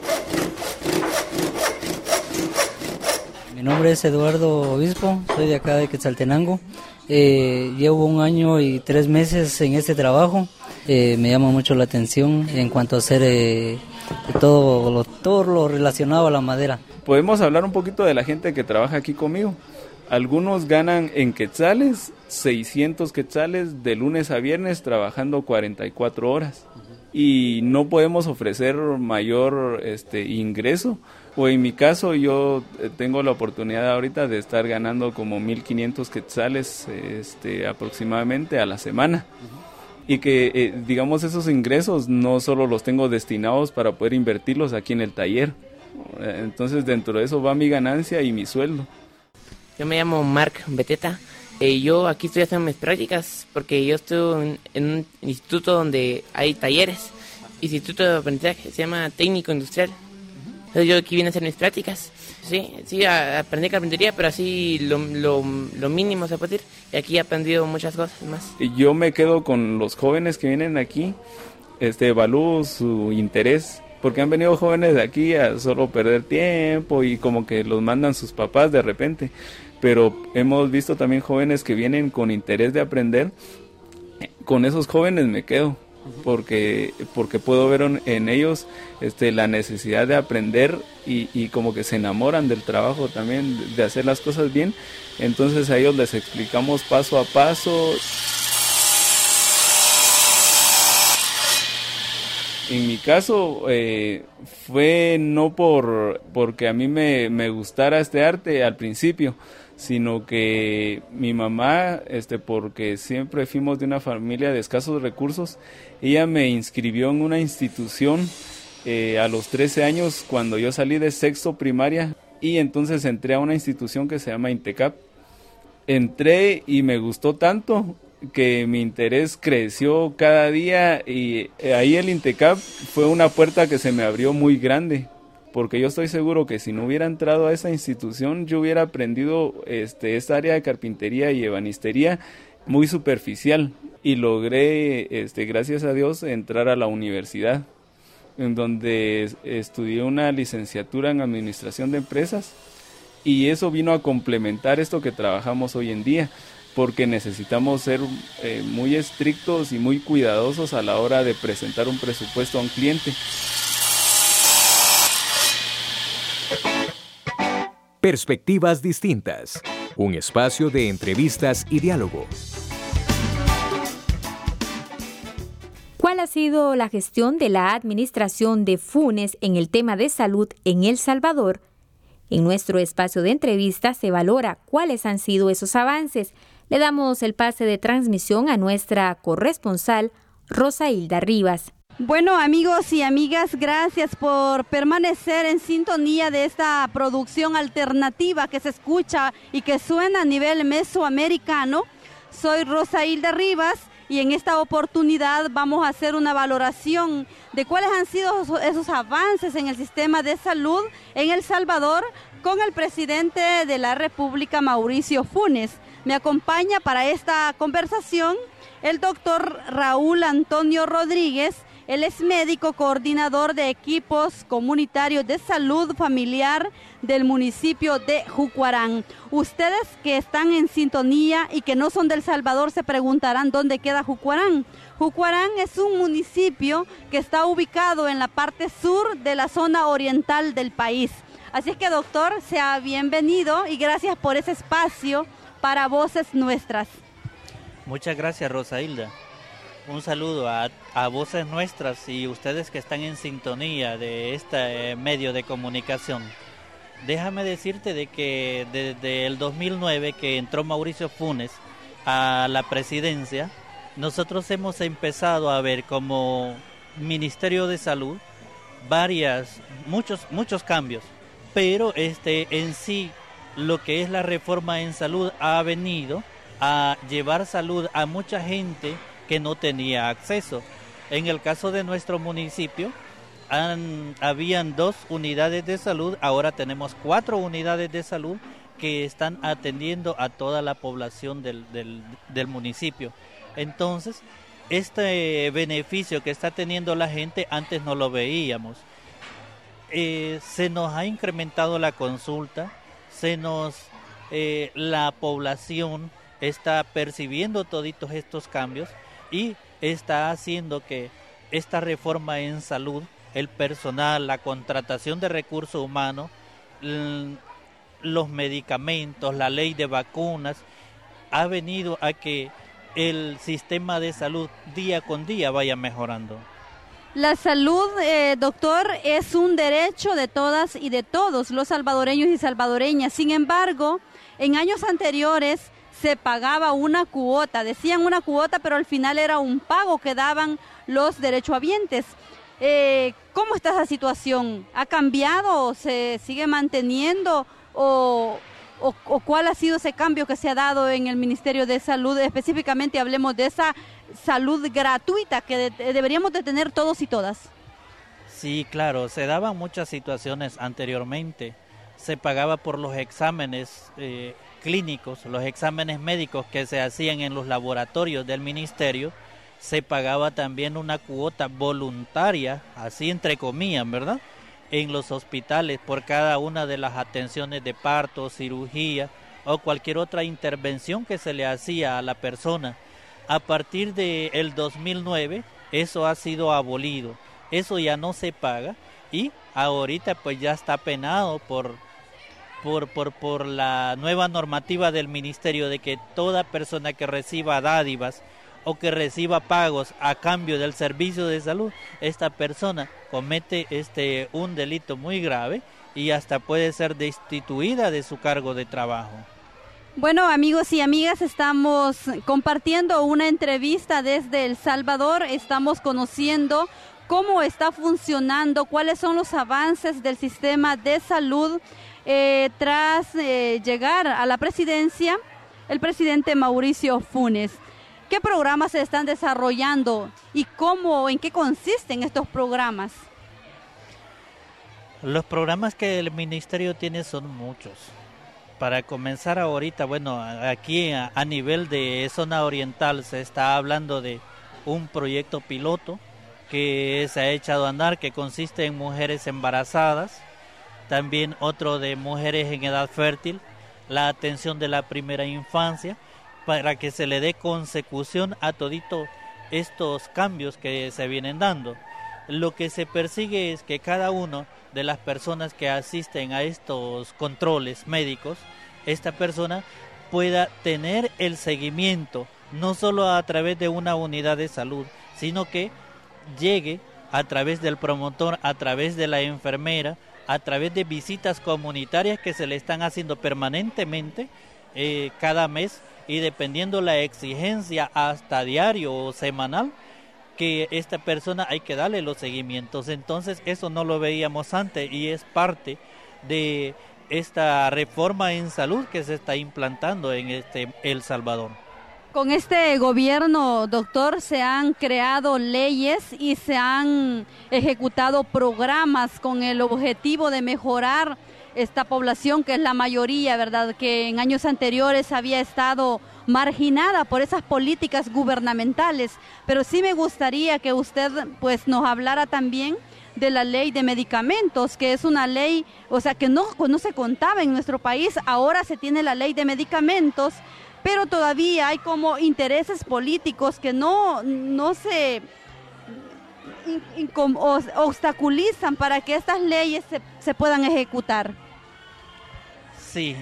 Mi nombre es Eduardo Obispo, soy de acá de Quetzaltenango. Eh, llevo un año y tres meses en este trabajo. Eh, me llama mucho la atención en cuanto a hacer eh, todo, lo, todo lo relacionado a la madera. Podemos hablar un poquito de la gente que trabaja aquí conmigo. Algunos ganan en quetzales, seiscientos quetzales de lunes a viernes trabajando cuarenta y cuatro horas. Y no podemos ofrecer mayor este, ingreso. O en mi caso yo tengo la oportunidad ahorita de estar ganando como mil quinientos quetzales este, aproximadamente a la semana. Y que eh, digamos esos ingresos no solo los tengo destinados para poder invertirlos aquí en el taller. Entonces dentro de eso va mi ganancia y mi sueldo. Yo me llamo Marc Beteta. Eh, yo aquí estoy haciendo mis prácticas porque yo estoy en, en un instituto donde hay talleres. Instituto de aprendizaje, se llama Técnico Industrial. Entonces yo aquí vine a hacer mis prácticas. Sí, sí, aprendí carpintería, pero así lo, lo, lo mínimo se puede decir. Y aquí he aprendido muchas cosas más. Yo me quedo con los jóvenes que vienen aquí, este, evalúo su interés, porque han venido jóvenes de aquí a solo perder tiempo y como que los mandan sus papás de repente. Pero hemos visto también jóvenes que vienen con interés de aprender. Con esos jóvenes me quedo. Porque, porque puedo ver en ellos este, la necesidad de aprender y, y como que se enamoran del trabajo también, de hacer las cosas bien. Entonces a ellos les explicamos paso a paso. En mi caso eh, fue no por porque a mí me, me gustara este arte al principio, sino que mi mamá, este, porque siempre fuimos de una familia de escasos recursos, ella me inscribió en una institución eh, a los trece años cuando yo salí de sexto primaria y entonces entré a una institución que se llama INTECAP. Entré y me gustó tanto que mi interés creció cada día y ahí el INTECAP fue una puerta que se me abrió muy grande. Porque yo estoy seguro que si no hubiera entrado a esa institución, yo hubiera aprendido este, esta área de carpintería y ebanistería muy superficial. Y logré, este, gracias a Dios, entrar a la universidad, en donde estudié una licenciatura en administración de empresas. Y eso vino a complementar esto que trabajamos hoy en día, porque necesitamos ser eh, muy estrictos y muy cuidadosos a la hora de presentar un presupuesto a un cliente. Perspectivas distintas, un espacio de entrevistas y diálogo. ¿Cuál ha sido la gestión de la administración de Funes en el tema de salud en El Salvador? En nuestro espacio de entrevista se valora cuáles han sido esos avances. Le damos el pase de transmisión a nuestra corresponsal, Rosa Hilda Rivas. Bueno, amigos y amigas, gracias por permanecer en sintonía de esta producción alternativa que se escucha y que suena a nivel mesoamericano. Soy Rosa Hilda Rivas y en esta oportunidad vamos a hacer una valoración de cuáles han sido esos avances en el sistema de salud en El Salvador con el presidente de la República, Mauricio Funes. Me acompaña para esta conversación el doctor Raúl Antonio Rodríguez. Él es médico coordinador de equipos comunitarios de salud familiar del municipio de Jucuarán. Ustedes que están en sintonía y que no son de El Salvador se preguntarán dónde queda Jucuarán. Jucuarán es un municipio que está ubicado en la parte sur de la zona oriental del país. Así es que, doctor, sea bienvenido y gracias por ese espacio para Voces Nuestras. Muchas gracias, Rosa Hilda. Un saludo a, a Voces Nuestras y ustedes que están en sintonía de este eh, medio de comunicación. Déjame decirte de que desde el dos mil nueve que entró Mauricio Funes a la presidencia, nosotros hemos empezado a ver como Ministerio de Salud varias, muchos, muchos cambios, pero este en sí lo que es la reforma en salud ha venido a llevar salud a mucha gente que no tenía acceso. En el caso de nuestro municipio, han, habían dos unidades de salud, ahora tenemos cuatro unidades de salud que están atendiendo a toda la población del, del, del municipio. Entonces, este beneficio que está teniendo la gente antes no lo veíamos. Eh, se nos ha incrementado la consulta, se nos eh, la población está percibiendo toditos estos cambios y está haciendo que esta reforma en salud, el personal, la contratación de recursos humanos, los medicamentos, la ley de vacunas, ha venido a que el sistema de salud día con día vaya mejorando. La salud, eh, doctor, es un derecho de todas y de todos los salvadoreños y salvadoreñas. Sin embargo, en años anteriores se pagaba una cuota, decían una cuota, pero al final era un pago que daban los derechohabientes. Eh, ¿Cómo está esa situación? ¿Ha cambiado? ¿Se sigue manteniendo? ¿O, o, o cuál ha sido ese cambio que se ha dado en el Ministerio de Salud? Específicamente hablemos de esa salud gratuita que de, deberíamos de tener todos y todas. Sí, claro, se daban muchas situaciones anteriormente. Se pagaba por los exámenes eh, clínicos, los exámenes médicos que se hacían en los laboratorios del ministerio. Se pagaba también una cuota voluntaria, así entre comillas, ¿verdad?, en los hospitales por cada una de las atenciones de parto, cirugía o cualquier otra intervención que se le hacía a la persona. A partir del dos mil nueve eso ha sido abolido, eso ya no se paga y ahorita pues ya está penado por, por, por, por la nueva normativa del ministerio de que toda persona que reciba dádivas o que reciba pagos a cambio del servicio de salud, esta persona comete este un delito muy grave y hasta puede ser destituida de su cargo de trabajo. Bueno, amigos y amigas, estamos compartiendo una entrevista desde El Salvador, estamos conociendo cómo está funcionando, cuáles son los avances del sistema de salud eh, tras eh, llegar a la presidencia el presidente Mauricio Funes. ¿Qué programas se están desarrollando y cómo, en qué consisten estos programas? Los programas que el ministerio tiene son muchos. Para comenzar ahorita, bueno, aquí a, a nivel de zona oriental se está hablando de un proyecto piloto que se ha echado a andar, que consiste en mujeres embarazadas, también otro de mujeres en edad fértil, la atención de la primera infancia, para que se le dé consecución a todito estos cambios que se vienen dando. Lo que se persigue es que cada una de las personas que asisten a estos controles médicos, esta persona pueda tener el seguimiento, no solo a través de una unidad de salud, sino que llegue a través del promotor, a través de la enfermera, a través de visitas comunitarias que se le están haciendo permanentemente eh, cada mes, y dependiendo la exigencia hasta diario o semanal, que esta persona hay que darle los seguimientos. Entonces eso no lo veíamos antes y es parte de esta reforma en salud que se está implantando en este El Salvador. Con este gobierno, doctor, se han creado leyes y se han ejecutado programas con el objetivo de mejorar esta población, que es la mayoría, ¿verdad?, que en años anteriores había estado marginada por esas políticas gubernamentales. Pero sí me gustaría que usted pues nos hablara también de la ley de medicamentos, que es una ley, o sea, que no, no se contaba en nuestro país. Ahora se tiene la ley de medicamentos, pero todavía hay como intereses políticos que no, no se in, in, obstaculizan para que estas leyes se, se puedan ejecutar. Sí.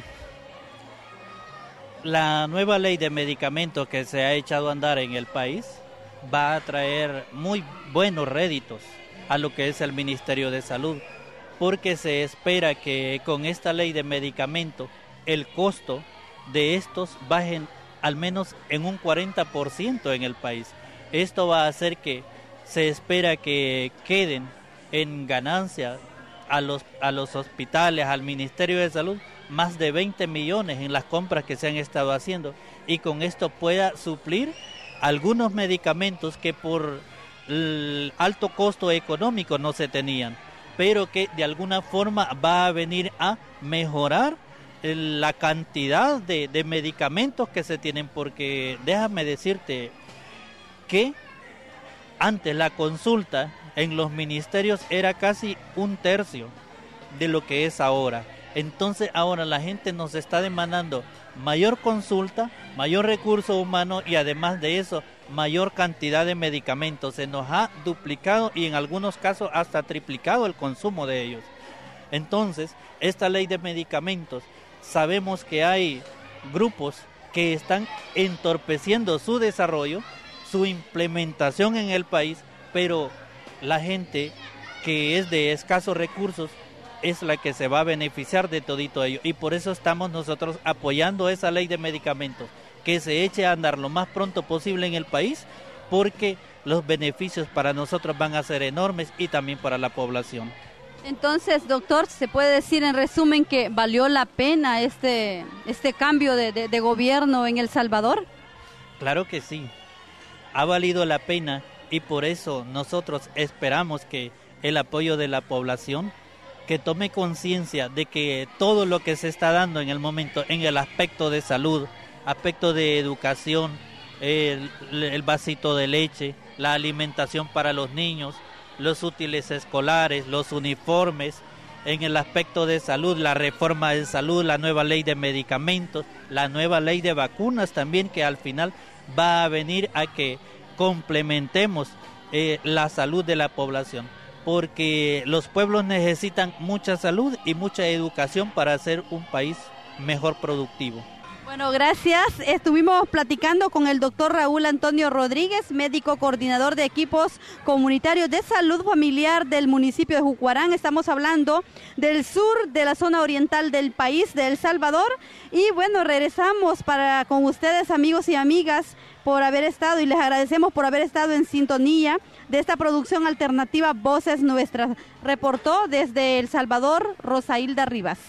La nueva ley de medicamentos que se ha echado a andar en el país va a traer muy buenos réditos a lo que es el Ministerio de Salud, porque se espera que con esta ley de medicamentos el costo de estos bajen al menos en un cuarenta por ciento en el país. Esto va a hacer que se espera que queden en ganancia a los, a los hospitales, al Ministerio de Salud, más de veinte millones en las compras que se han estado haciendo, y con esto pueda suplir algunos medicamentos que por el alto costo económico no se tenían, pero que de alguna forma va a venir a mejorar la cantidad de, de medicamentos que se tienen, porque déjame decirte que antes la consulta en los ministerios era casi un tercio de lo que es ahora. Entonces ahora la gente nos está demandando mayor consulta, mayor recurso humano y además de eso mayor cantidad de medicamentos. Se nos ha duplicado y en algunos casos hasta triplicado el consumo de ellos. Entonces esta ley de medicamentos, sabemos que hay grupos que están entorpeciendo su desarrollo, su implementación en el país, pero la gente que es de escasos recursos es la que se va a beneficiar de todito ello, y por eso estamos nosotros apoyando esa ley de medicamentos, que se eche a andar lo más pronto posible en el país, porque los beneficios para nosotros van a ser enormes y también para la población. Entonces, doctor, ¿se puede decir en resumen que valió la pena este, este cambio de, de, de gobierno en El Salvador? Claro que sí, ha valido la pena, y por eso nosotros esperamos que el apoyo de la población, que tome conciencia de que todo lo que se está dando en el momento en el aspecto de salud, aspecto de educación, el, el vasito de leche, la alimentación para los niños, los útiles escolares, los uniformes, en el aspecto de salud, la reforma de salud, la nueva ley de medicamentos, la nueva ley de vacunas también, que al final va a venir a que complementemos eh, la salud de la población, porque los pueblos necesitan mucha salud y mucha educación para ser un país mejor productivo. Bueno, gracias. Estuvimos platicando con el doctor Raúl Antonio Rodríguez, médico coordinador de equipos comunitarios de salud familiar del municipio de Jucuarán. Estamos hablando del sur, de la zona oriental del país, de El Salvador. Y bueno, regresamos para con ustedes, amigos y amigas, por haber estado, y les agradecemos por haber estado en sintonía de esta producción alternativa Voces Nuestras. Reportó desde El Salvador Rosailda Rivas.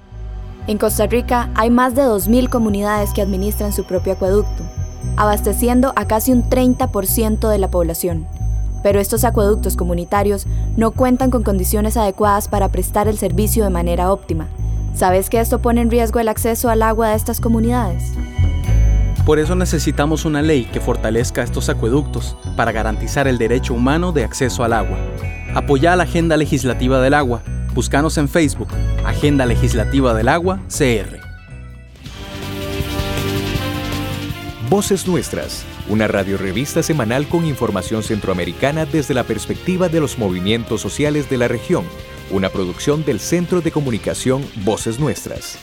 En Costa Rica hay más de dos mil comunidades que administran su propio acueducto, abasteciendo a casi un treinta por ciento de la población. Pero estos acueductos comunitarios no cuentan con condiciones adecuadas para prestar el servicio de manera óptima. ¿Sabes que esto pone en riesgo el acceso al agua de estas comunidades? Por eso necesitamos una ley que fortalezca estos acueductos para garantizar el derecho humano de acceso al agua. Apoya la Agenda Legislativa del Agua. Búscanos en Facebook, Agenda Legislativa del Agua, C R. Voces Nuestras, una radiorrevista semanal con información centroamericana desde la perspectiva de los movimientos sociales de la región, una producción del Centro de Comunicación Voces Nuestras.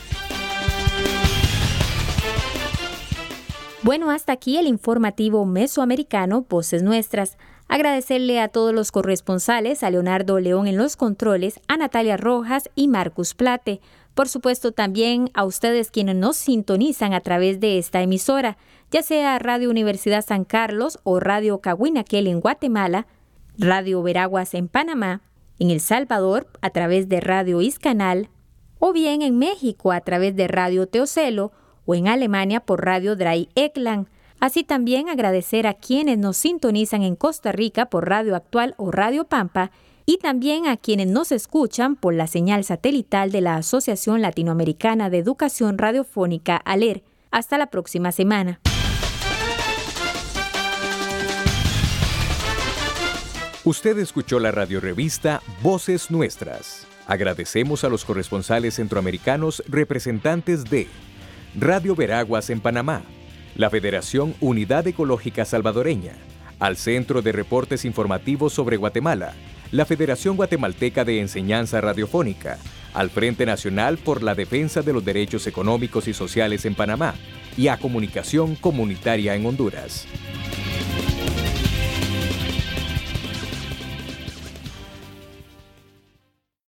Bueno, hasta aquí el informativo mesoamericano Voces Nuestras. Agradecerle a todos los corresponsales, a Leonardo León en los controles, a Natalia Rojas y Marcus Plate. Por supuesto, también a ustedes quienes nos sintonizan a través de esta emisora, ya sea Radio Universidad San Carlos o Radio Cahuinaquel en Guatemala, Radio Veraguas en Panamá, en El Salvador a través de Radio Iscanal, o bien en México a través de Radio Teocelo o en Alemania por Radio Dry Eklan. Así también agradecer a quienes nos sintonizan en Costa Rica por Radio Actual o Radio Pampa y también a quienes nos escuchan por la señal satelital de la Asociación Latinoamericana de Educación Radiofónica, ALER. Hasta la próxima semana. Usted escuchó la radiorevista Voces Nuestras. Agradecemos a los corresponsales centroamericanos representantes de Radio Veraguas en Panamá, la Federación Unidad Ecológica Salvadoreña, al Centro de Reportes Informativos sobre Guatemala, la Federación Guatemalteca de Enseñanza Radiofónica, al Frente Nacional por la Defensa de los Derechos Económicos y Sociales en Panamá y a Comunicación Comunitaria en Honduras.